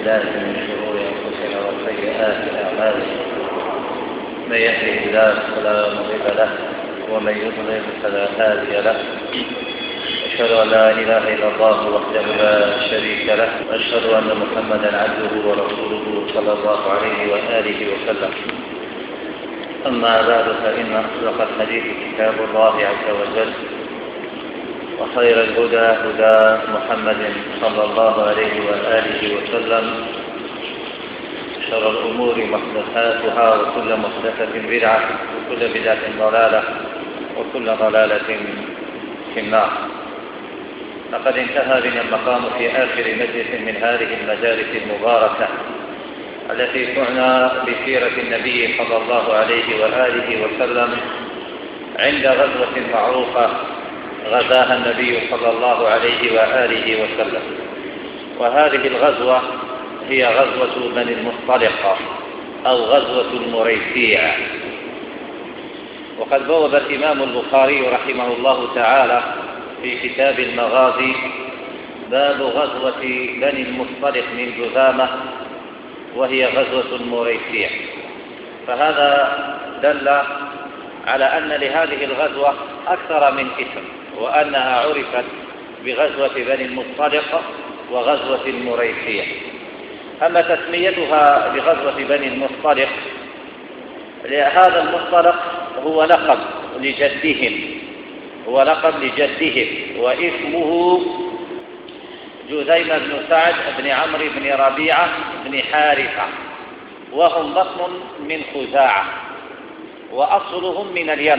بالله من شرور أنفسنا وسيئات أعمالنا. من يهده الله فلا مضل له ومن يضلل فلا هادي له. أشهد أن لا إله إلا الله وحده لا شريك له، وأشهد أن محمدا عبده ورسوله صلى الله عليه وآله وسلم. أما بعد، فإن أصدق الحديث كتاب الله عز وجل، وخير الهدى هدى محمد صلى الله عليه وآله وسلم. شر الأمور محدثاتها، وكل محدثة بدعة، وكل بدعة ضلالة، وكل ضلالة في النار. لقد انتهى بنا المقام في آخر مجلس من هذه المجالس المباركة التي تعنى بسيرة النبي صلى الله عليه وآله وسلم عند غزوة معروفة غزاها النبي صلى الله عليه وآله وسلم. وهذه الغزوة هي غزوة بني المصطلق أو غزوة المريسيع. وقد بوب الإمام البخاري رحمه الله تعالى في كتاب المغازي باب غزوة بني المصطلق من جذامة، وهي غزوة المريسيع. فهذا دل على أن لهذه الغزوة أكثر من اسم، وأنها عرفت بغزوة بني المصطلق وغزوة المريسيع. أما تسميتها بغزوة بني المصطلق، هذا المصطلق هو لقب لجدهم، واسمه جذيم بن سعد بن عمرو بن ربيعة بن حارثة، وهم بطن من خزاعة، وأصلهم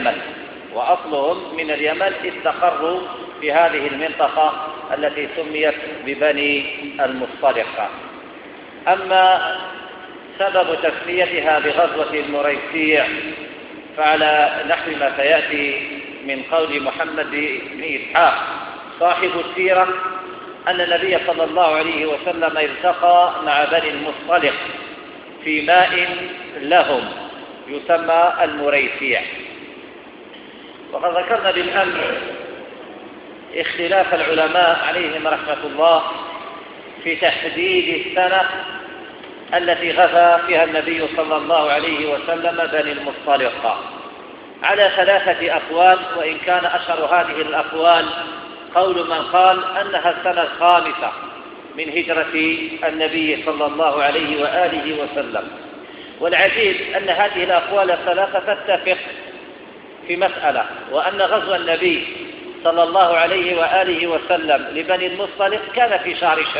من اليمن استقروا في هذه المنطقة التي سميت ببني المصطلق. أما سبب تسميتها بغزوة المريسيع فعلى نحو ما سيأتي من قول محمد بن إسحاق صاحب السيرة أن النبي صلى الله عليه وسلم التقى مع بني المصطلق في ماء لهم يسمى المريسيع. وقد ذكرنا بالأمس اختلاف العلماء عليهم رحمة الله في تحديد السنة التي غزا فيها النبي صلى الله عليه وسلم بني المصطلق على 3 أقوال، وإن كان أشهر هذه الأقوال قول من قال أنها السنة الخامسة من هجرة النبي صلى الله عليه وآله وسلم. والعجيب أن هذه الأقوال الثلاثة تتفق في مسألة، وأن غزو النبي صلى الله عليه وآله وسلم لبني المصطلق كان في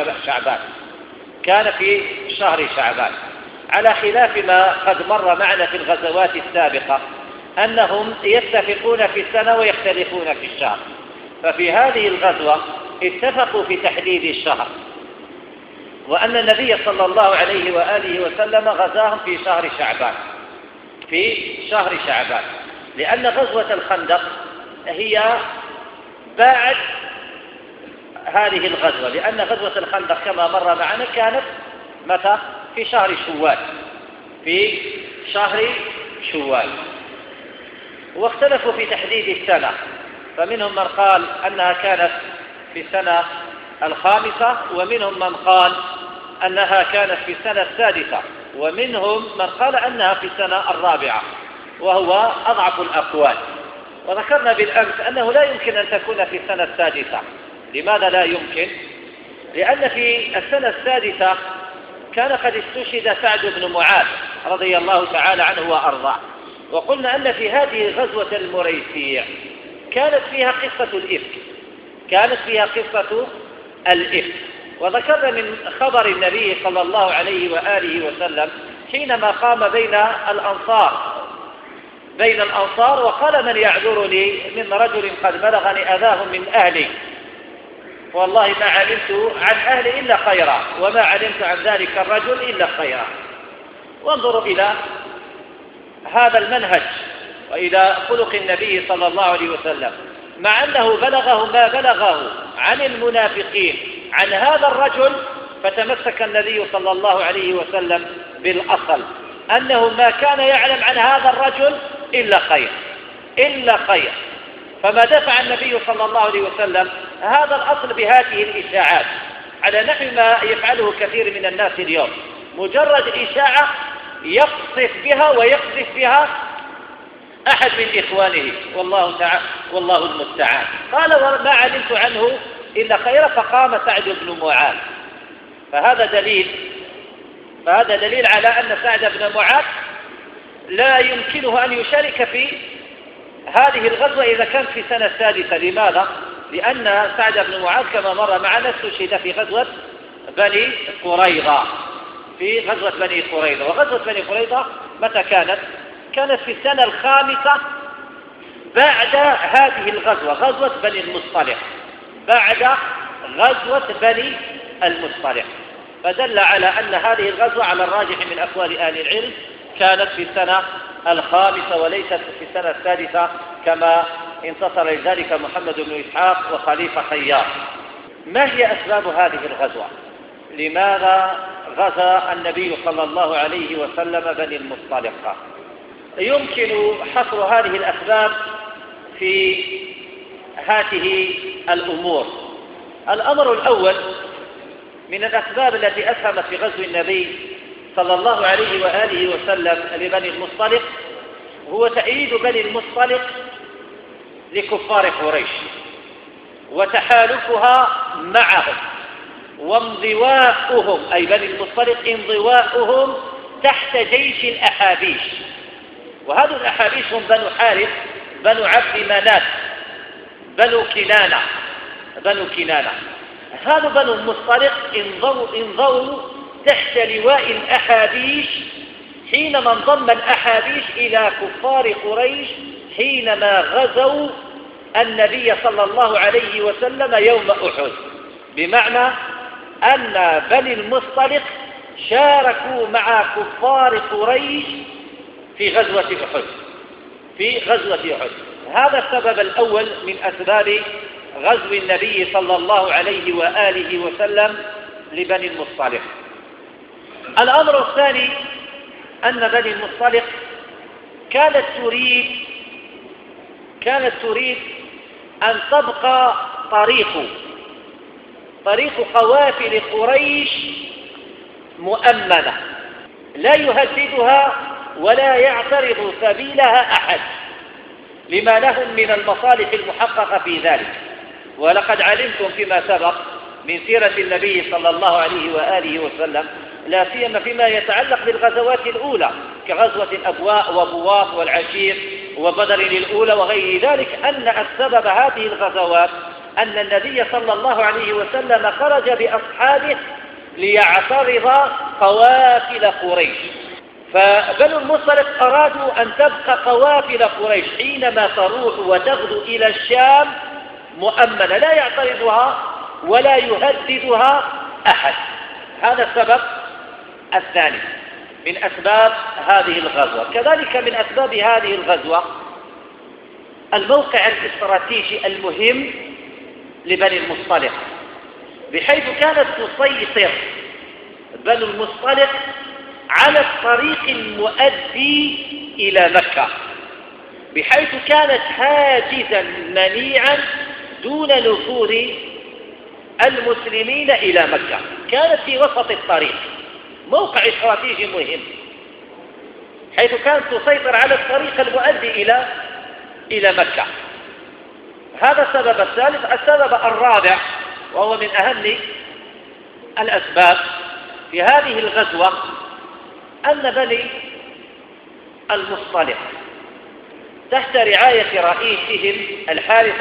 شهر شعبان، على خلاف ما قد مر معنا في الغزوات السابقة أنهم يتفقون في السنة ويختلفون في الشهر. ففي هذه الغزوة اتفقوا في تحديد الشهر، وأن النبي صلى الله عليه وآله وسلم غزاهم في شهر شعبان، لأن غزوة الخندق هي بعد هذه الغزوة، لأن غزوة الخندق كما مر معنا كانت متى؟ في شهر شوال. واختلفوا في تحديد السنة، فمنهم من قال أنها كانت في السنة الخامسة، ومنهم من قال أنها كانت في السنة السادسة، ومنهم من قال أنها في السنة الرابعة، وهو أضعف الأقوال. وذكرنا بالأمس أنه لا يمكن أن تكون في السنة السادسة. لماذا لا يمكن؟ لأن في السنة السادسة كان قد استشهد سعد بن معاذ رضي الله تعالى عنه وأرضاه. وقلنا أن في هذه غزوة المريسيع كانت فيها قصة الإفك. وذكرنا من خبر النبي صلى الله عليه وآله وسلم حينما قام بين الأنصار وقال: من يعذرني من رجل قد بلغني أذاه من أهلي، والله ما علمت عن أهلي إلا خيرا، وما علمت عن ذلك الرجل إلا خيرا. وانظروا إلى هذا المنهج وإلى خلق النبي صلى الله عليه وسلم، مع أنه بلغه ما بلغه عن المنافقين عن هذا الرجل، فتمسك النبي صلى الله عليه وسلم بالأصل أنه ما كان يعلم عن هذا الرجل إلا خير. فما دفع النبي صلى الله عليه وسلم هذا الأصل بهذه الإشاعات على نحو ما يفعله كثير من الناس اليوم، مجرد إشاعة يقصف بها ويقذف بها أحد من إخوانه، والله المستعان. قال: وما علمت عنه إلا خيرا، فقام سعد بن معاذ. فهذا دليل على أن سعد بن معاذ لا يمكنه أن يشارك في هذه الغزوة إذا كان في السنة السادسة. لماذا؟ لأن سعد بن معاذ كما مر معنا استشهد في غزوة بني قريظة. وغزوة بني قريظة متى كانت؟ كانت في السنة الخامسة بعد هذه الغزوة، غزوة بني المصطلق، بعد غزوة بني المصطلق. فدل على أن هذه الغزوة على الراجح من أقوال أهل العلم كانت في السنة الخامسة وليست في السنة السادسة كما انتصر لذلك محمد بن إسحاق وخليفة خيار. ما هي أسباب هذه الغزوة؟ لماذا غزا النبي صلى الله عليه وسلم بني المصطلق؟ يمكن حصر هذه الأسباب في هذه الأمور. الأمر الأول من الأسباب التي أسهمت في غزو النبي صلى الله عليه وآله وسلم لبني المصطلق هو تأييد بني المصطلق لكفار قريش وتحالفها معهم وانضواءهم، أي بني المصطلق انضواءهم تحت جيش الأحابيش. وهذا الأحابيش هم بنو حارث، بنو عبد مناف، بنو كنانة. هذا بنو المصطلق انضووا تحت لواء الأحابيش حينما انضم الأحابيش إلى كفار قريش حينما غزوا النبي صلى الله عليه وسلم يوم أحد. بمعنى أن بني المصطلق شاركوا مع كفار قريش في غزوة أحد. هذا السبب الأول من أسباب غزو النبي صلى الله عليه وآله وسلم لبني المصطلق. الأمر الثاني أن بني المصطلق كانت تريد أن تبقى طريق قوافل قريش مؤمنة، لا يهددها ولا يعترض سبيلها أحد لما لهم من المصالح المحققة في ذلك. ولقد علمتم فيما سبق من سيرة النبي صلى الله عليه وآله وسلم، لا سيما فيما يتعلق بالغزوات الأولى كغزوة الأبواء وبواط والعشير وبدر الأولى وغير ذلك، أن السبب هذه الغزوات أن النبي صلى الله عليه وسلم خرج بأصحابه ليعترض قوافل قريش. فبنو المصطلق أرادوا أن تبقى قوافل قريش حينما تروح وتغدو إلى الشام مؤمنة، لا يعترضها ولا يهددها أحد. هذا السبب الثاني من أسباب هذه الغزوة. كذلك من أسباب هذه الغزوة الموقع الاستراتيجي المهم لبني المصطلق، بحيث كانت تسيطر بنو المصطلق على الطريق المؤدي إلى مكة، بحيث كانت حاجزا منيعا دون نفوذ المسلمين إلى مكة. كانت في وسط الطريق، موقع استراتيجي مهم، حيث كانت تسيطر على الطريق المؤدي إلى مكة. هذا السبب الثالث. السبب الرابع وهو من أهم الأسباب في هذه الغزوة أن بني المصطلق تحت رعاية رئيسهم الحارث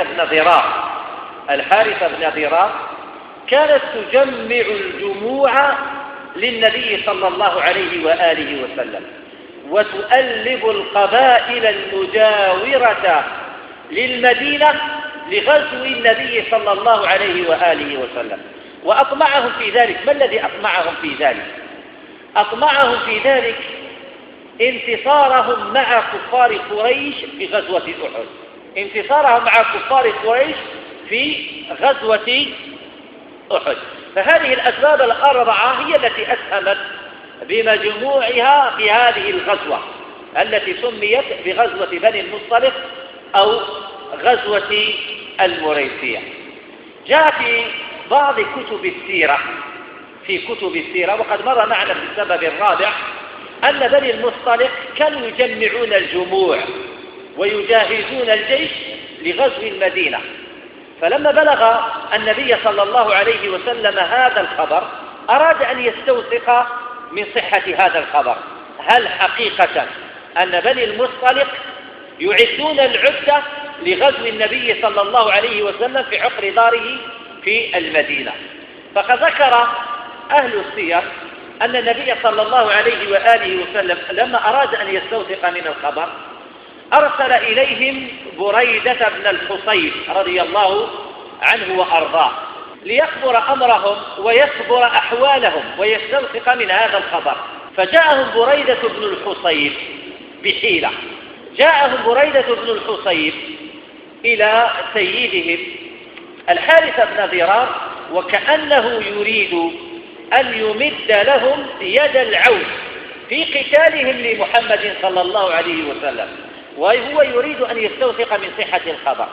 بن ضرار كانت تجمع الجموع للنبي صلى الله عليه وآله وسلم، وتؤلب القبائل المجاورة للمدينة لغزو النبي صلى الله عليه وآله وسلم. وأطمعهم في ذلك. ما الذي أطمعهم في ذلك؟ أطمعهم في ذلك انتصارهم مع كفار قريش في غزوة أحد، انتصارهم مع كفار قريش في غزوة أحد. فهذه الأسباب الأربعة هي التي أسهمت بمجموعها في هذه الغزوة التي سميت بغزوة بني المصطلق أو غزوة المريسية. جاء في بعض كتب السيرة، في كتب السيرة، وقد مر معنا في السبب الرابع أن بني المصطلق كانوا يجمعون الجموع ويجهزون الجيش لغزو المدينة. فلما بلغ النبي صلى الله عليه وسلم هذا الخبر أراد أن يستوثق من صحة هذا الخبر، هل حقيقة أن بني المصطلق يعدون العدة لغزو النبي صلى الله عليه وسلم في عقر داره في المدينة. فقد ذكر أهل السير أن النبي صلى الله عليه وآله وسلم لما أراد أن يستوثق من الخبر أرسل إليهم بريدة بن الحصيب رضي الله عنه وأرضاه ليخبر أمرهم ويخبر أحوالهم ويستوثق من هذا الخبر. فجاءهم بريدة بن الحصيب بحيلة، جاءهم بريدة بن الحصيب إلى سيدهم الحارث بن ضرار وكأنه يريد أن يمد لهم يد العون في قتالهم لمحمد صلى الله عليه وسلم، وهو يريد أن يستوثق من صحة الخبر،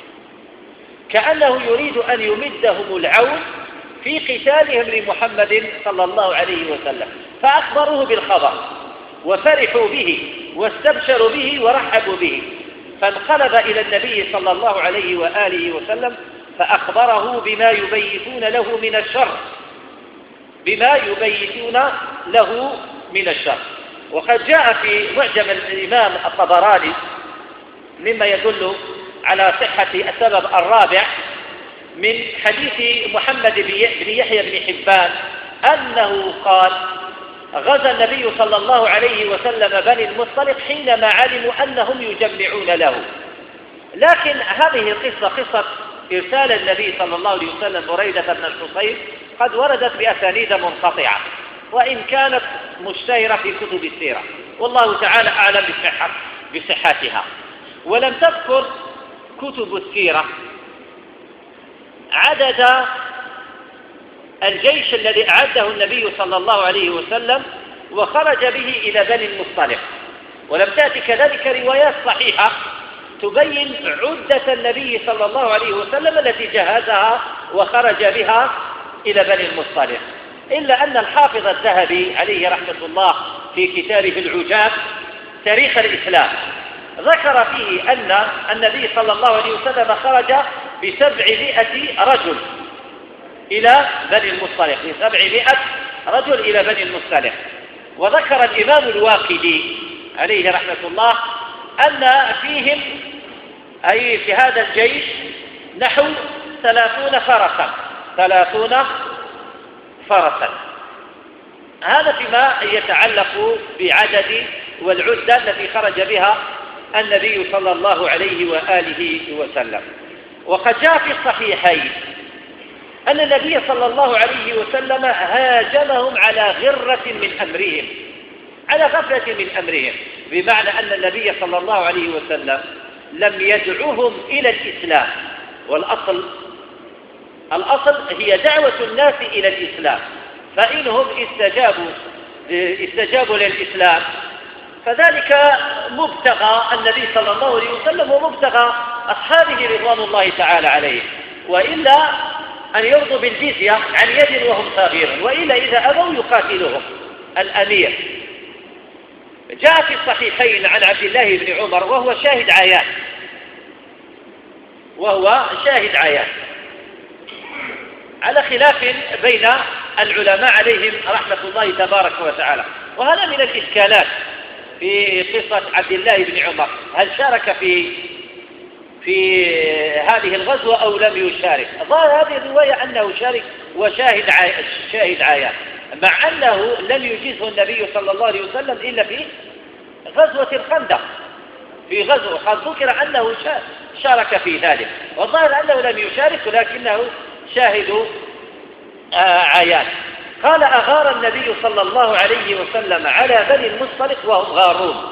كأنه يريد أن يمدهم العون في قتالهم لمحمد صلى الله عليه وسلم. فأخبروه بالخبر وفرحوا به واستبشروا به ورحبوا به، فانقلب إلى النبي صلى الله عليه وآله وسلم فأخبره بما يبيتون له من الشر، بما يبيتون له من الشر. وقد جاء في معجم الإمام الطبراني مما يدل على صحة السبب الرابع من حديث محمد بن يحيى بن حبان أنه قال: غزا النبي صلى الله عليه وسلم بني المصطلق حينما علموا أنهم يجمعون له. لكن هذه القصة، قصة إرسال النبي صلى الله عليه وسلم بريدة بن الحصيب، قد وردت بأسانيد منقطعة وإن كانت مشتهرة في كتب السيرة، والله تعالى أعلم بصحتها. ولم تذكر كتب السيرة عدد الجيش الذي أعده النبي صلى الله عليه وسلم وخرج به إلى بني المصطلق، ولم تأتي كذلك روايات صحيحة تبين عدة النبي صلى الله عليه وسلم التي جهزها وخرج بها إلى بني المصطلق، إلا أن الحافظ الذهبي عليه رحمة الله في كتابه العجاب تاريخ الإسلام ذكر فيه أن النبي صلى الله عليه وسلم خرج ب700 رجل إلى بني المصطلق، ب700 رجل إلى بني المصطلق. وذكر الإمام الواقدي عليه رحمة الله أن فيهم، أي في هذا الجيش، نحو 30 فرسا، 30 فرسا. هذا فيما يتعلق بعدد والعدة التي خرج بها النبي صلى الله عليه وآله وسلم. وقد جاء في الصحيحين أن النبي صلى الله عليه وسلم هاجمهم على غرة من أمرهم، على غفلة من أمرهم، بمعنى أن النبي صلى الله عليه وسلم لم يدعوهم إلى الإسلام، الأصل هي دعوة الناس إلى الإسلام، فإنهم استجابوا للإسلام فذلك مبتغى النبي صلى الله عليه وسلم ومبتغى أصحابه رضوان الله تعالى عليهم، وإلا أن يرضوا بالجزية عن يد وهم صاغرون، وإلا إذا أبوا يقاتلهم الأمير. جاء في الصحيحين عن عبد الله بن عمر وهو شاهد عيان على خلاف بين العلماء عليهم رحمة الله تبارك وتعالى. وهذا من الإشكالات في قصة عبد الله بن عمر، هل شارك في هذه الغزوة أو لم يشارك؟ ظاهر هذه الرواية أنه شارك وشاهد عيان، مع أنه لم يجيزه النبي صلى الله عليه وسلم إلا في غزوة الخندق، في غزوة قد ذكر أنه شارك في ذلك، والظاهر أنه لم يشارك ولكنه شاهد عيان. قال: أغار النبي صلى الله عليه وسلم على بني المصطلق وهم غارون،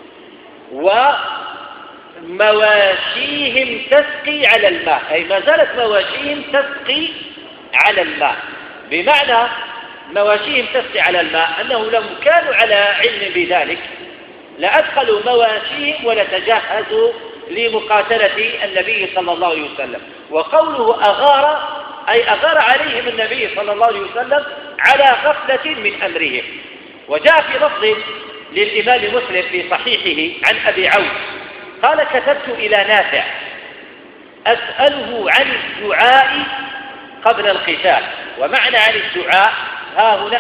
ومواشيهم تسقي على الماء، أي ما زالت مواشيهم تسقي على الماء. بمعنى مواشيهم تسقي على الماء أنه لو كانوا على علم بذلك لأدخلوا مواشيهم ولتجهزوا لمقاتلة النبي صلى الله عليه وسلم. وقوله أغار أي أغار عليهم النبي صلى الله عليه وسلم على غفلة من أمرهم. وجاء في لفظ للإمام مسلم في صحيحه عن أبي عون قال: كتبت إلى نافع أسأله عن الدعاء قبل القتال. ومعنى عن الدعاء ها هنا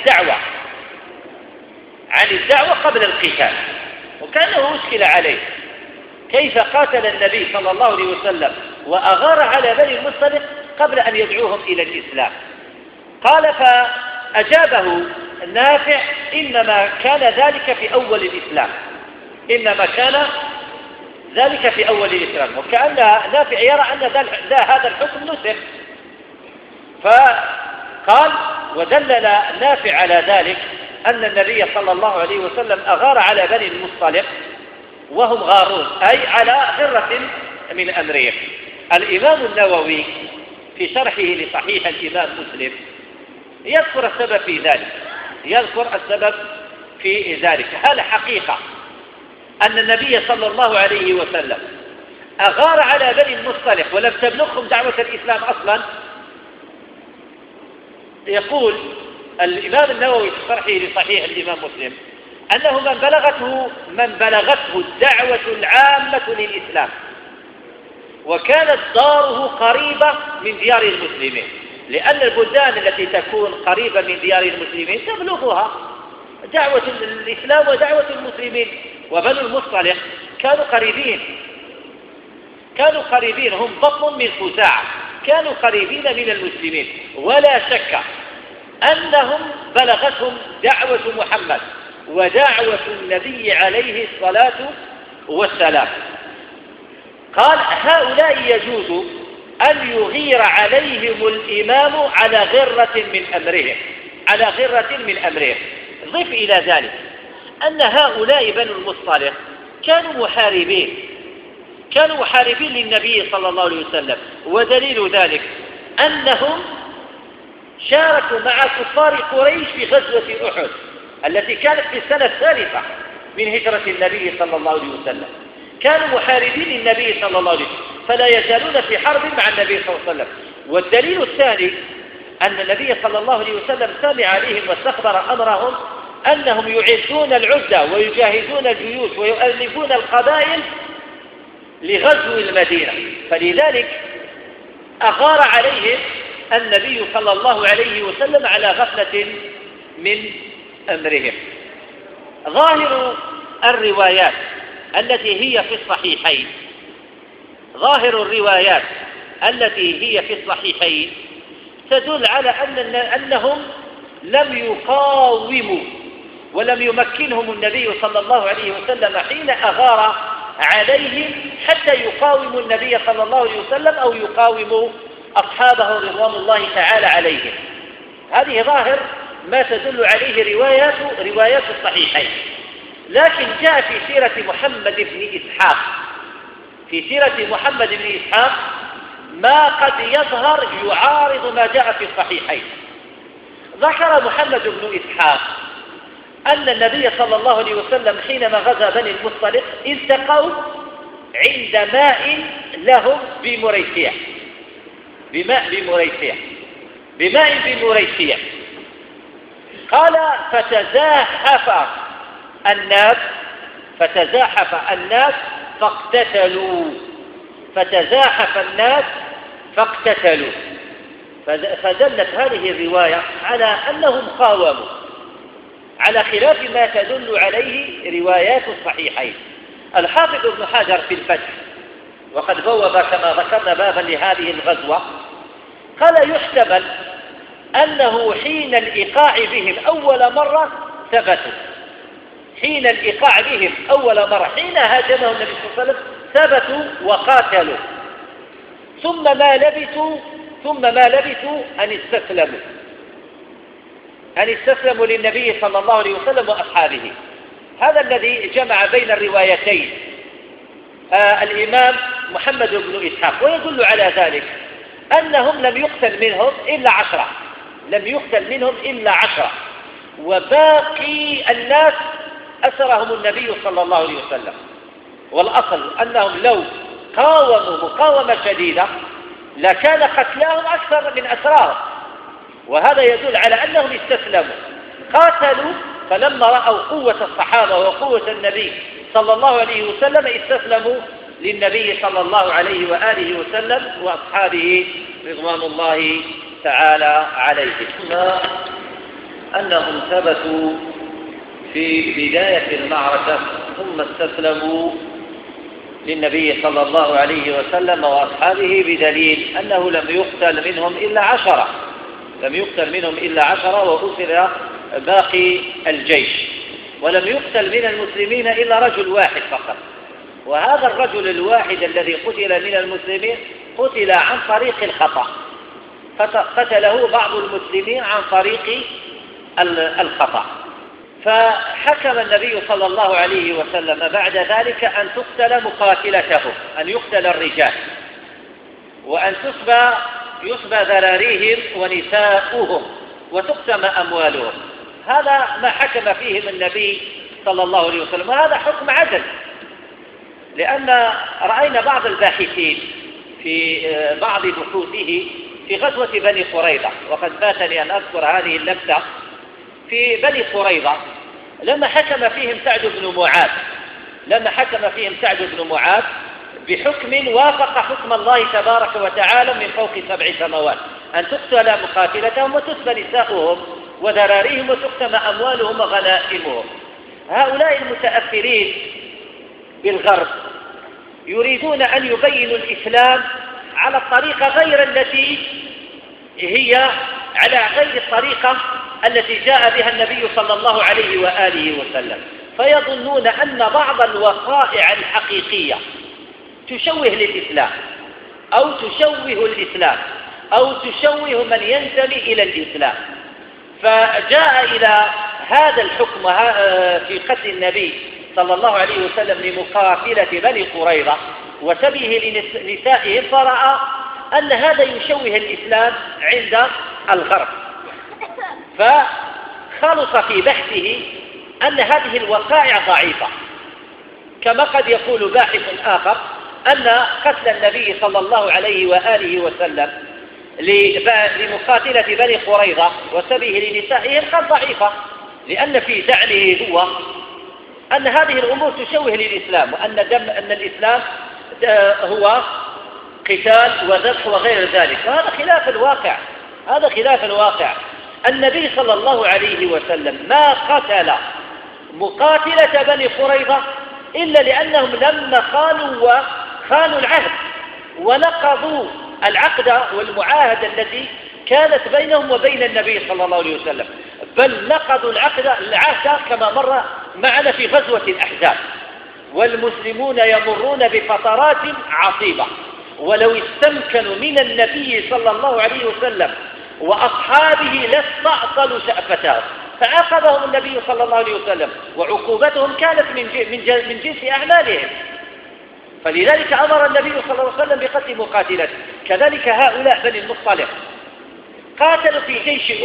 عن الدعوة قبل القتال. وكانه أشكل عليه كيف قاتل النبي صلى الله عليه وسلم وأغار على بني المصطلق قبل أن يدعوهم إلى الإسلام. قال: فأجابه نافع: إنما كان ذلك في أول الإسلام. وكأن نافع يرى أن هذا الحكم نسخ. فقال: ودلل نافع على ذلك أن النبي صلى الله عليه وسلم أغار على بني المصطلق وهم غارون، أي على غرة من أمرهم. الإمام النووي في شرحه لصحيح الإمام مسلم يذكر السبب في ذلك. هل حقيقة أن النبي صلى الله عليه وسلم أغار على بني المصطلق ولم تبلغهم دعوة الإسلام أصلا؟ يقول الإمام النووي في شرحه لصحيح الإمام مسلم أنه من بلغته الدعوة العامة للإسلام وكانت داره قريبة من ديار المسلمين، لأن البلدان التي تكون قريبة من ديار المسلمين تبلغها دعوة الإسلام ودعوة المسلمين. وبنو المصطلق كانوا قريبين، هم بطن من خزاعة، كانوا قريبين من المسلمين، ولا شك أنهم بلغتهم دعوة محمد ودعوة النبي عليه الصلاة والسلام. قال: هؤلاء يجوز أن يغير عليهم الإمام على غرة من أمرهم. ضف إلى ذلك أن هؤلاء بنو المصطلق كانوا محاربين للنبي صلى الله عليه وسلم. ودليل ذلك أنهم شاركوا مع كفار قريش في غزوة أحد التي كانت في السنة الثالثة من هجرة النبي صلى الله عليه وسلم. كانوا محاربين النبي صلى الله عليه وسلم، فلا يزالون في حرب مع النبي صلى الله عليه وسلم. والدليل الثاني أن النبي صلى الله عليه وسلم سمع عليهم واستخبر أمرهم أنهم يعدون العدة ويجهزون الجيوش ويؤلفون القبائل لغزو المدينة، فلذلك أغار عليهم النبي صلى الله عليه وسلم على غفلة من أمرهم. ظاهر الروايات التي هي في الصحيحين تدل على أنهم لم يقاوموا ولم يمكنهم النبي صلى الله عليه وسلم حين أغار عليهم حتى يقاوموا النبي صلى الله عليه وسلم أو يقاوموا أصحابه رضوان الله تعالى عليهم. هذه ظاهر ما تدل عليه روايات الصحيحين. لكن جاء في سيرة محمد بن إسحاق ما قد يظهر يعارض ما جاء في الصحيحين. ذكر محمد بن إسحاق أن النبي صلى الله عليه وسلم حينما غزا بني المصطلق التقوا عند ماء لهم بماء بمريسية. قال: فتزاحف الناس فاقتتلوا. فدلت هذه الرواية على أنهم قاوموا على خلاف ما تدل عليه روايات الصحيحين. الحافظ ابن حجر في الفتح وقد بوب كما ذكرنا بابا لهذه الغزوة قال: يحتمل أنه حين الإيقاع بهم أول مرة ثبتوا، حين هاجمهم النبي صلى الله عليه وسلم ثبتوا وقاتلوا، ثم ما لبثوا أن استسلموا للنبي صلى الله عليه وسلم وأصحابه. هذا الذي جمع بين الروايتين الإمام محمد بن إسحاق. ويدل على ذلك أنهم لم يقتل منهم إلا 10 وباقي الناس أسرهم النبي صلى الله عليه وسلم. والأصل أنهم لو قاوموا مقاومة شديدة لكان قتلاهم أكثر من أسراهم، وهذا يدل على أنهم استسلموا، قاتلوا، فلما رأوا قوة الصحابة وقوة النبي صلى الله عليه وسلم استسلموا للنبي صلى الله عليه وآله وسلم وأصحابه رضوان الله تعالى عليهم. أنهم ثبتوا في بداية المعركة ثم استسلموا للنبي صلى الله عليه وسلم وأصحابه، بدليل أنه لم يقتل منهم إلا 10، وأسر باقي الجيش، ولم يقتل من المسلمين إلا رجل واحد فقط، وهذا الرجل الواحد الذي قتل من المسلمين قتل عن طريق الخطأ، قتله بعض المسلمين عن طريق الخطأ، فحكم النبي صلى الله عليه وسلم بعد ذلك أن تقتل مقاتلته، أن يقتل الرجال، وأن يسبى ذراريهم ونساؤهم وتقسم أموالهم. هذا ما حكم فيهم النبي صلى الله عليه وسلم، وهذا حكم عدل، لأن رأينا بعض الباحثين في بعض بحوثه في غزوة بني قريظة، وقد فاتني أن أذكر هذه اللفتة، في بني قريظة لما حكم فيهم سعد بن معاذ بحكم وافق حكم الله تبارك وتعالى من فوق 7 سماوات، أن تقتل مقاتلتهم وتسبى نساؤهم وذراريهم وتقسم أموالهم وغنائمهم. هؤلاء المتأثرين بالغرب يريدون أن يبينوا الإسلام على الطريقة غير التي هي على غير الطريقة التي جاء بها النبي صلى الله عليه وآله وسلم، فيظنون أن بعض الوقائع الحقيقية تشوه للإسلام أو تشوه من ينتمي إلى الإسلام، فجاء إلى هذا الحكم في قتل النبي صلى الله عليه وسلم لمقاتلة بني قريظة وسبيه لنسائهم، فرأى أن هذا يشوه الإسلام عند الغرب، فخلص في بحثه أن هذه الوقائع ضعيفة، كما قد يقول باحث آخر أن قتل النبي صلى الله عليه وآله وسلم لمقاتلة بني قريظة وسبيه لنسائهم قد ضعيفة، لأن في زعمه هو أن هذه الأمور تشوه للإسلام، وأن الإسلام هو قتال وذبح وغير ذلك، وهذا خلاف الواقع. النبي صلى الله عليه وسلم ما قتل مقاتلة بني قريظة إلا لأنهم لما خانوا العهد ونقضوا العقد والمعاهدة التي كانت بينهم وبين النبي صلى الله عليه وسلم، بل نقضوا العهد كما مر معنا في غزوة الأحزاب، والمسلمون يمرون بفترات عصيبة، ولو استمكنوا من النبي صلى الله عليه وسلم وأصحابه لاستأصلوا شأفتهم، فعاقبهم النبي صلى الله عليه وسلم، وعقوبتهم كانت من جنس أعمالهم، فلذلك أمر النبي صلى الله عليه وسلم بقتل مقاتلته. كذلك هؤلاء بني المصطلق قاتلوا في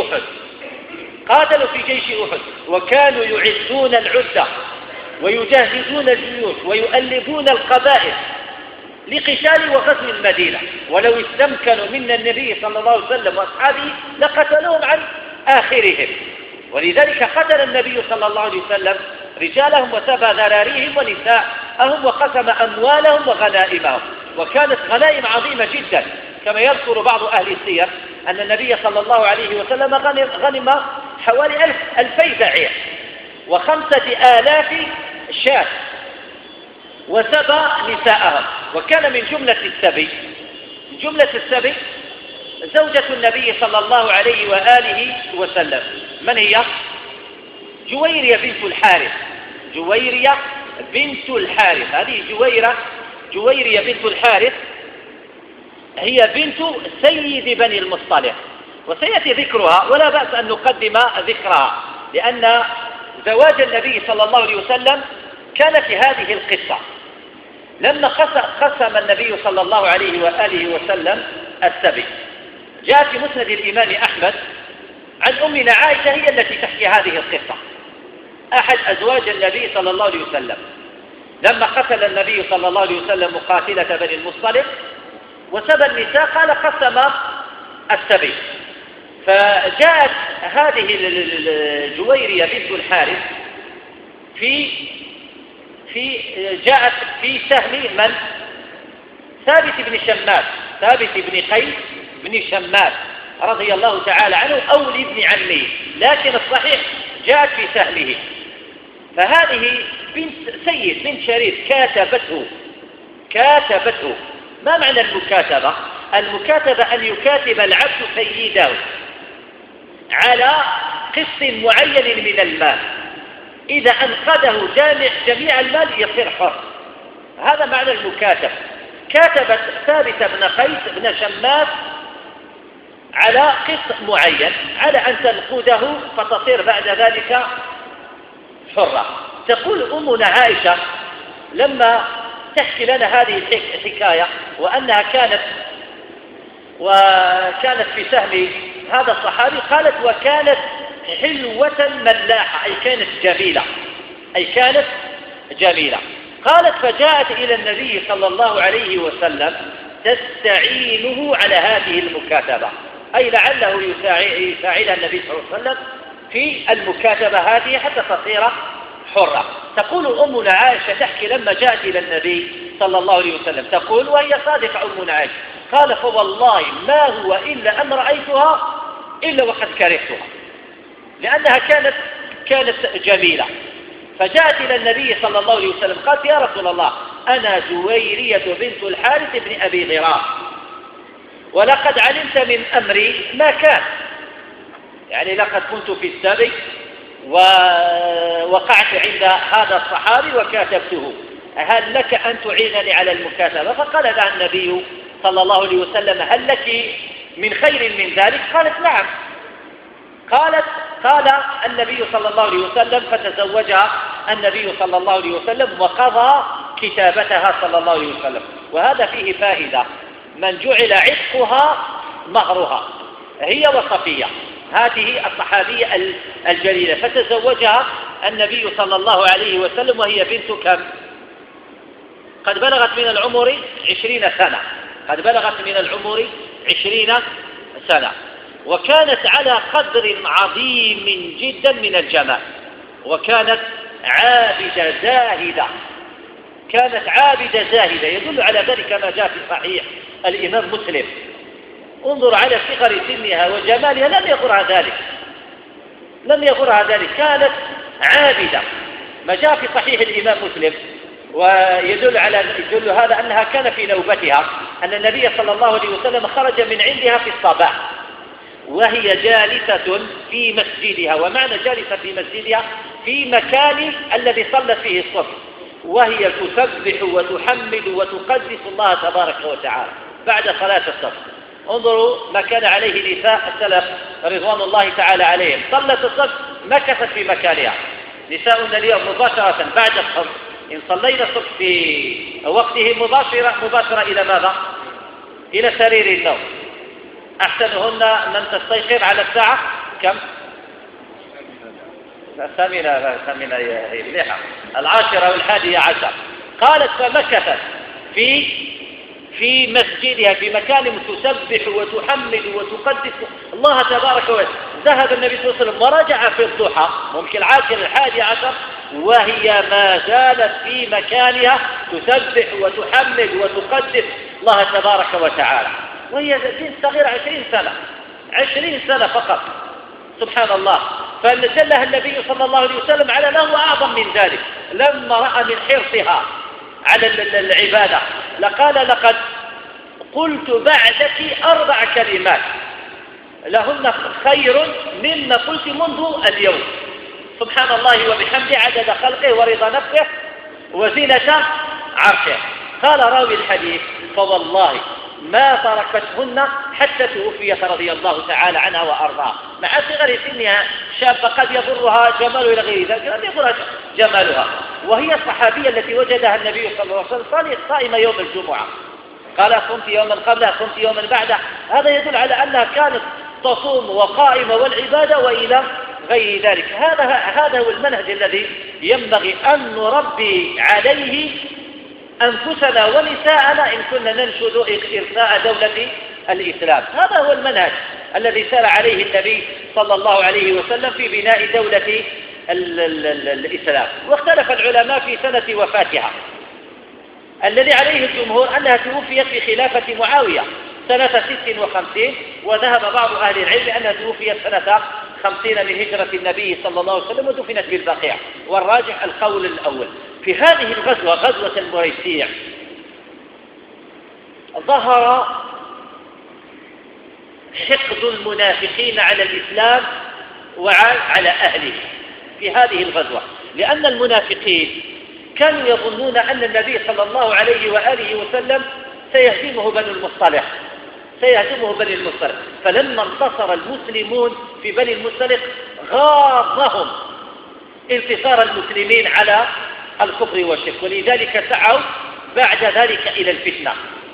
جيش أحد، وكانوا يعدون العدة ويجهزون الجيوش ويؤلفون القبائل لقتال وغزو المدينة، ولو استمكنوا من النبي صلى الله عليه وسلم وأصحابه لقتلوهم عن آخرهم، ولذلك قتل النبي صلى الله عليه وسلم رجالهم وسبى ذراريهم ونساءهم وقسم أموالهم وغنائمهم، وكانت غنائم عظيمة جدا، كما يذكر بعض أهل السير أن النبي صلى الله عليه وسلم غنم حوالي 2000 بعير و5000 شاة وسبى نساءهم. وكان من جملة السبي زوجة النبي صلى الله عليه وآله وسلم، من هي؟ جويرية بنت الحارث. هذه جويرية بنت الحارث هي بنت سيد بني المصطلق، وسيأتي ذكرها ولا بأس أن نقدم ذكرها، لأن زواج النبي صلى الله عليه وسلم كان في هذه القصة. لما قسم النبي صلى الله عليه وآله وسلم السبي، جاء في مسند الإمام أحمد عن أمنا عائشة هي التي تحكي هذه القصة، أحد أزواج النبي صلى الله عليه وسلم، لما قتل النبي صلى الله عليه وسلم مقاتلة بني المصطلق وسبى النساء قال قسم السبي. فجاءت هذه الجويرية بنت الحارث جاءت في سهم من؟ ثابت بن شماس، ثابت بن قيس بن شماس رضي الله تعالى عنه أو لابن عمه، لكن الصحيح جاءت في سهمه. فهذه بنت سيد بنت شريف كاتبته. ما معنى المكاتبة؟ المكاتبة أن يكاتب العبد سيده على قسط معين من المال، إذا أنقذه جميع المال يصير حر. هذا معنى المكاتبة. كاتبت ثابت بن قيس بن شماس على قسط معين على أن تنقذه فتصير بعد ذلك حرة. تقول أمنا عائشة لما تحكي لنا هذه الحكاية وأنها كانت في سهم هذا الصحابي، قالت وكانت حلوة ملاحة، أي كانت جميلة. قالت فجاءت إلى النبي صلى الله عليه وسلم تستعينه على هذه المكاتبة، أي لعله يساعدها النبي صلى الله عليه وسلم في المكاتبة هذه حتى تصير حرة. تقول أمنا عائشة تحكي لما جاءت إلى النبي صلى الله عليه وسلم تقول وهي صادقة أمنا عائشة، قال فوالله ما هو إلا أن رأيتها إلا وقد كرهتها، لأنها كانت جميلة. فجاءت إلى النبي صلى الله عليه وسلم قالت يا رسول الله أنا جويرية بنت الحارث بن أبي ضرار، ولقد علمت من أمري ما كان، يعني لقد كنت في السبي ووقعت عند هذا الصحابي وكاتبته، هل لك أن تعينني على المكاتبة؟ فقال لها النبي صلى الله عليه وسلم هل لك من خير من ذلك؟ قالت نعم. قال النبي صلى الله عليه وسلم فتزوجها النبي صلى الله عليه وسلم وقضى كتابتها صلى الله عليه وسلم. وهذا فيه فائدة، من جعل عتقها مهرها هي وصفية، هذه الصحابية الجليلة، فتزوجها النبي صلى الله عليه وسلم وهي بنت كم؟ قد بلغت من العمر 20 سنة، وكانت على قدر عظيم جدا من الجمال، وكانت عابدة زاهدة. يدل على ذلك ما جاء في صحيح الإمام مسلم، انظر على صغر سنها وجمالها، لم يغرها ذلك، كانت عابدة. ما جاء في صحيح الإمام مسلم ويدل هذا أنها كان في نوبتها أن النبي صلى الله عليه وسلم خرج من عندها في الصباح وهي جالسة في مسجدها، ومعنى جالسة في مسجدها في مكان الذي صلت فيه الصبح، وهي تسبح وتحمد وتقدس الله تبارك وتعالى بعد صلاة الصبح. انظروا ما كان عليه نساء السلف رضوان الله تعالى عليهم، صلت الصبح مكثت في مكانها. نساؤنا اليوم مباشرة بعد الصبح إن صلينا الصبح في وقته مباشرة إلى ماذا؟ إلى سرير النوم. أحسنهن من تستيقظ على الساعة كم؟ 10 و11. قالت فمكثت في مسجدها في مكان تسبح وتحمد وتقدس الله تبارك وتعالى. ذهب النبي صلى الله عليه وسلم ورجع في الضحى ممكن 11 وهي ما زالت في مكانها تسبح وتحمد وتقدس الله تبارك وتعالى، وهي بنت صغيرة 20 سنة فقط. سبحان الله. فدلها النبي صلى الله عليه وسلم على ما هو أعظم من ذلك، لما رأى من حرصها على العبادة لقال لقد قلت بعدك 4 كلمات لهن خير مما قلت منذ اليوم. سبحان الله وبحمده عدد خلقه ورضا نفسه وزينة عرشه. قال راوي الحديث فوالله ما تركتهن حتى توفيت رضي الله تعالى عنها وأرضاها، مع صغر سنها شابة قد يضرها جمال إلى غير ذلك، لم يضرها جمالها، وهي الصحابية التي وجدها النبي صلى الله عليه وسلم صائمة يوم الجمعة، قال صمت يوما قبلها صمت يوما بعده. هذا يدل على أنها كانت تصوم وقائمة والعبادة وإلى غير ذلك. هذا هو المنهج الذي ينبغي أن نربي عليه أنفسنا ونساءنا إن كنا ننشد إرساء دولة الإسلام. هذا هو المنهج الذي سار عليه النبي صلى الله عليه وسلم في بناء دولة الإسلام. واختلف العلماء في سنة وفاتها. الذي عليه الجمهور أنها توفيت في خلافة معاوية سنة 56، وذهب بعض أهل العلم أنها توفيت سنة 50 من هجرة النبي صلى الله عليه وسلم ودفنت بالبقيع، والراجح القول الأول. في هذه الغزوة، غزوة المريسيع، ظهر حقد المنافقين على الإسلام وعلى أهله في هذه الغزوة، لأن المنافقين كانوا يظنون أن النبي صلى الله عليه وآله وسلم سيهزمه بنو المصطلق، فلما انتصر المسلمون في بني المصطلق غاضهم انتصار المسلمين على الكفر والشرك، ولذلك سعوا بعد ذلك إلى الفتنة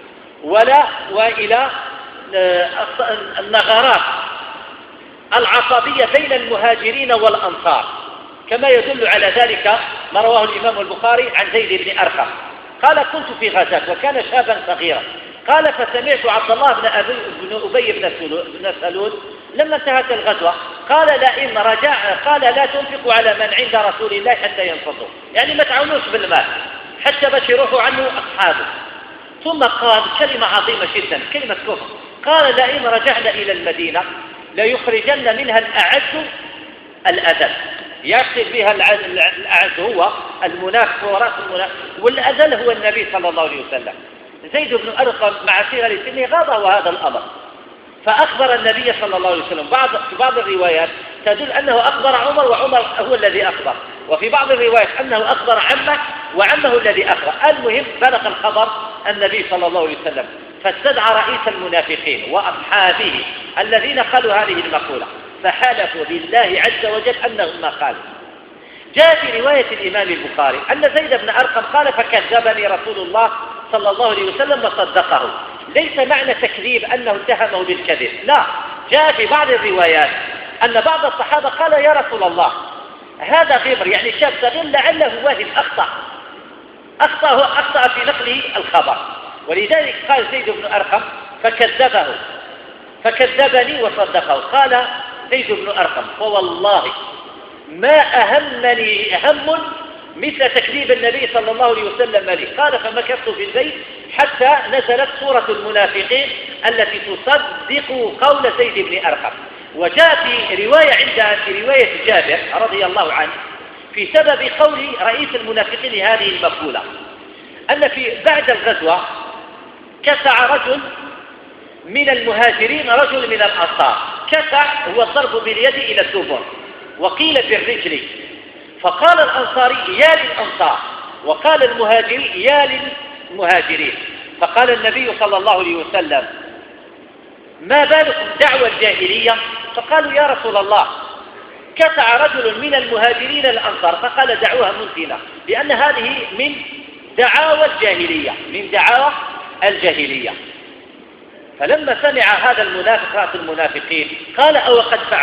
وإلى النغارات العصبية بين المهاجرين والأنصار، كما يدل على ذلك ما رواه الإمام البخاري عن زيد بن أرقم قال: كنت في غزاة وكان شابا صغيرا، قال: فسمعت عبد الله بن أبي بن سلول لما انتهت الغزوة قال: لا تنفقوا على من عند رسول الله حتى ينفضوا، يعني ما تعاونوش بالمال حتى باش يروحوا عنه أصحابه. ثم قال كلمة عظيمة جدا، كلمة كفر، قال: لئن رجعنا إلى المدينة ليخرجن منها الأعز الأذل. يقصد بها الأعز هو المنافق ورأس المنافق، والأذل هو النبي صلى الله عليه وسلم. زيد بن أرقم مع صغر سنه غاضه هذا الأمر، فأخبر النبي صلى الله عليه وسلم. في بعض الروايات تدل أنه أخبر عمر وعمر هو الذي أخبر، وفي بعض الروايات أنه أخبر عمه وعمه الذي أخبر. المهم بلغ الخبر النبي صلى الله عليه وسلم، فاستدعى رئيس المنافقين وأصحابه الذين قالوا هذه المقولة، فحلفوا بالله عز وجل أنهم ما قالوا. جاء في رواية الإمام البخاري أن زيد بن أرقم قال: فكذبني رسول الله صلى الله عليه وسلم وصدقه. ليس معنى تكذيب أنه اتهمه بالكذب، لا، جاء في بعض الروايات أن بعض الصحابة قال: يا رسول الله هذا غبر، يعني شاب صغير لعله واهم أخطأ في نقله الخبر، ولذلك قال زيد بن أرقم: فكذبني وصدقه. قال زيد بن أرقم: فوالله ما أهمني هم مثل تكذيب النبي صلى الله عليه وسلم لي. قال: فمكثت في البيت حتى نزلت سورة المنافقين التي تصدق قول زيد بن أرقم. وجاء في رواية جابر رضي الله عنه في سبب قول رئيس المنافقين هذه المقولة أن بعد الغزوة كسع رجل من المهاجرين رجل من الأنصار. كسع هو الضرب باليد إلى الدبر، وقيل بالرجل، فقال الأنصاري: يا للأنصار، وقال المهاجري: يا للمهاجرين. فقال النبي صلى الله عليه وسلم: ما بالكم دعوى الجاهلية؟ فقالوا: يا رسول الله كسع رجل من المهاجرين الأنصار. فقال: دعوها منتنة، لأن هذه من دعاوى الجاهلية. فلما سمع هذا المنافق رأس المنافقين قال: أو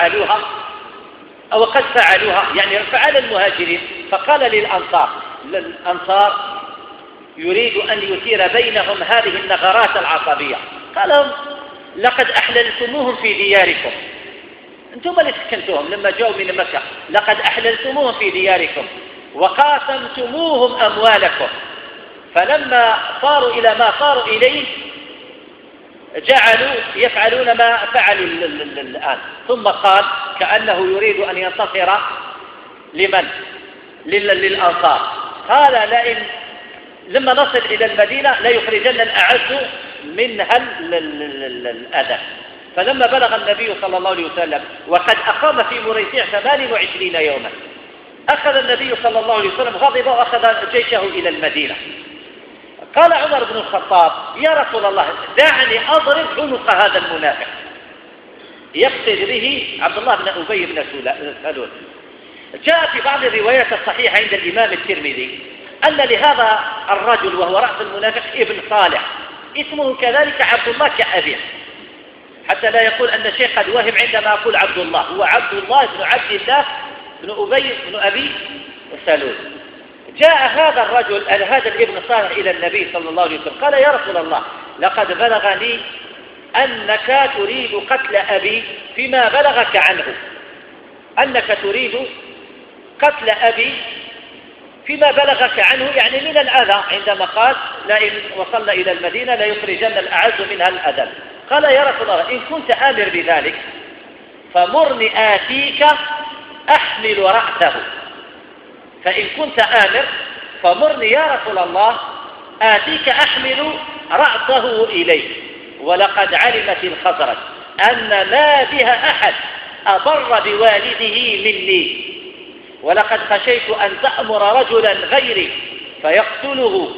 قد فعلوها، يعني فعل المهاجرين. فقال للأنصار يريد أن يثير بينهم هذه النغرات العصبية، قال لهم: لقد أحللتموهم في دياركم، أنتم اللي سكنتوهم لما جاءوا من مكة، لقد أحللتموهم في دياركم وقاسمتموهم أموالكم، فلما صاروا إلى ما صاروا إليه جعلوا يفعلون ما فعلوا الآن. ثم قال كأنه يريد أن ينتصر للأنصار، قال: لما نصل إلى المدينة لا يخرجن الأعز منها الأذى. فلما بلغ النبي صلى الله عليه وسلم وقد أقام في مريسيع 28 يوما، أخذ النبي صلى الله عليه وسلم غضب وأخذ جيشه إلى المدينة. قال عمر بن الخطاب: يا رسول الله دعني أضرب عنق هذا المنافق، يقصد به عبد الله بن أبي بن سلول. جاء في بعض الروايات الصحيحة عند الإمام الترمذي أن لهذا الرجل وهو رأس المنافق ابن صالح اسمه كذلك عبد الله كأبيه، حتى لا يقول أن الشيخ قد وهم عندما أقول عبد الله، هو عبد الله بن عبد الله بن أبي سلول. جاء هذا الرجل هذا الابن الصالح إلى النبي صلى الله عليه وسلم قال: يا رسول الله، لقد بلغني أنك تريد قتل أبي فيما بلغك عنه، أنك تريد قتل أبي فيما بلغك عنه، يعني من الأذى، عندما قال: لئن وصلنا إلى المدينة ليخرجن الأعز منها الأذل. قال: يا رسول الله، إن كنت آمر بذلك فمرني آتيك أحمل رأسه. فإن كنت آمر فمرني يا رسول الله آتيك أحمل رأسه إليه. ولقد علمت الخزرج أن ما بها أحد أضر بوالده مني، ولقد خشيت أن تأمر رجلا غيري فيقتله،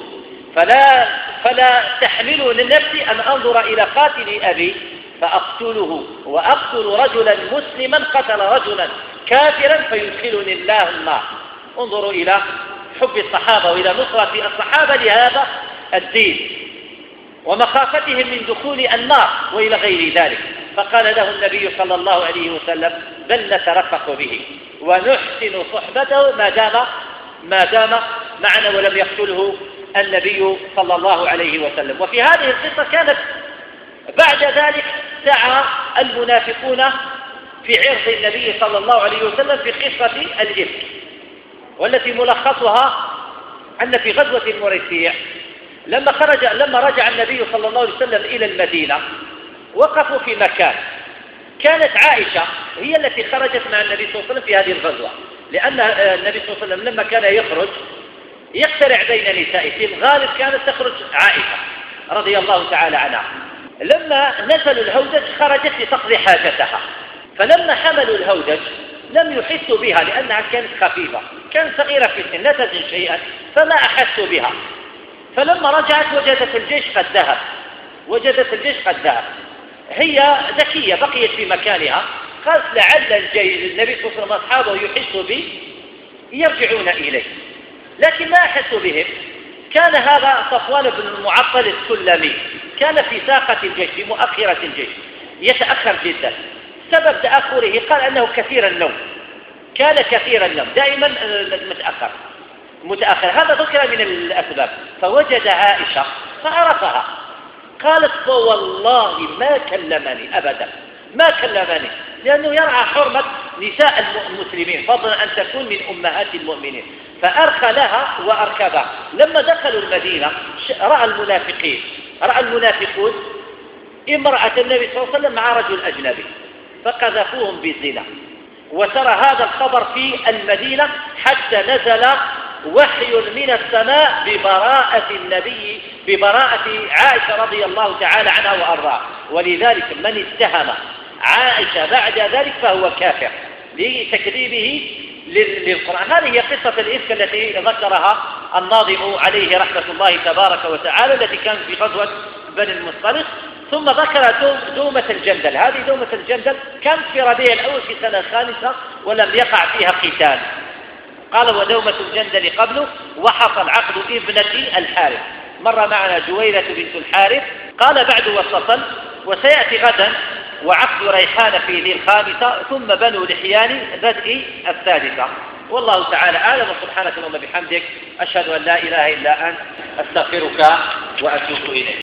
فلا تحمل لنفسي أن أنظر إلى قاتل أبي فأقتله، وأقتل رجلا مسلما قتل رجلا كافرا فيدخلني الله النار. انظروا إلى حب الصحابة وإلى نصرة الصحابة لهذا الدين ومخافتهم من دخول النار وإلى غير ذلك. فقال له النبي صلى الله عليه وسلم: بل نترفق به ونحسن صحبته ما دام معنا ولم يقتله النبي صلى الله عليه وسلم. وفي هذه القصة كانت بعد ذلك سعى المنافقون في عرض النبي صلى الله عليه وسلم في قصة الإفك، والتي ملخصها أن في غزوة المريسيع لما رجع النبي صلى الله عليه وسلم إلى المدينة وقفوا في مكان. كانت عائشة هي التي خرجت مع النبي صلى الله عليه وسلم في هذه الغزوة، لأن النبي صلى الله عليه وسلم لما كان يخرج يقترع بين نسائه، في الغالب كانت تخرج عائشة رضي الله تعالى عنها. لما نزلوا الهودج خرجت لتقضي حاجتها، فلما حملوا الهودج لم يحسوا بها لأنها كانت خفيفة، كانت صغيرة في السن لا تزن شيئا، فما أحسوا بها. فلما رجعت وجدت الجيش قد ذهب. هي ذكية بقيت في مكانها، قالت: لعل النبي صلى الله عليه وسلم أصحابه يحسوا بي يرجعون إليه، لكن ما أحسوا بهم. كان هذا صفوان بن المعطل السلمي، كان في ساقة الجيش في مؤخرة الجيش، يتأخر جدا. سبب تأخره قال أنه كثير النوم، كان كثير النوم دائما متأخر، هذا ذكر من الأسباب. فوجد عائشة فعرفها، قالت: فوالله ما كلمني أبدا، ما كلمني، لأنه يرعى حرمة نساء المسلمين، فضلا أن تكون من أمهات المؤمنين. فأرخى لها وأركبها. لما دخلوا المدينة رأى المنافقون امرأة النبي صلى الله عليه وسلم مع رجل أجنبي، فقذفوهم بالزنا. وترى هذا الخبر في المدينة حتى نزل وحي من السماء ببراءة عائشة رضي الله تعالى عنها وأرضاها. ولذلك من اتهم عائشة بعد ذلك فهو كافر لتكذيبه للقرآن. هذه هي قصة الإفك التي ذكرها الناظم عليه رحمة الله تبارك وتعالى، التي كانت في غزوة بني المصطلق. ثم ذكر دومة الجندل. هذه دومة الجندل كانت في ربيع الأول في سنة 5 ولم يقع فيها قتال. قال: ودومة الجندل قبله وحصل عقد ابنة الحارث. مر معنا جويلة بنت الحارث. قال: بعد وسطا، وسيأتي غدا وعقد ريحان في ذي 5، ثم بنو لحيان بدء 3. والله تعالى أعلم. سبحانك اللهم وبحمدك، أشهد أن لا إله إلا أنت، أستغفرك وأتوب إليك.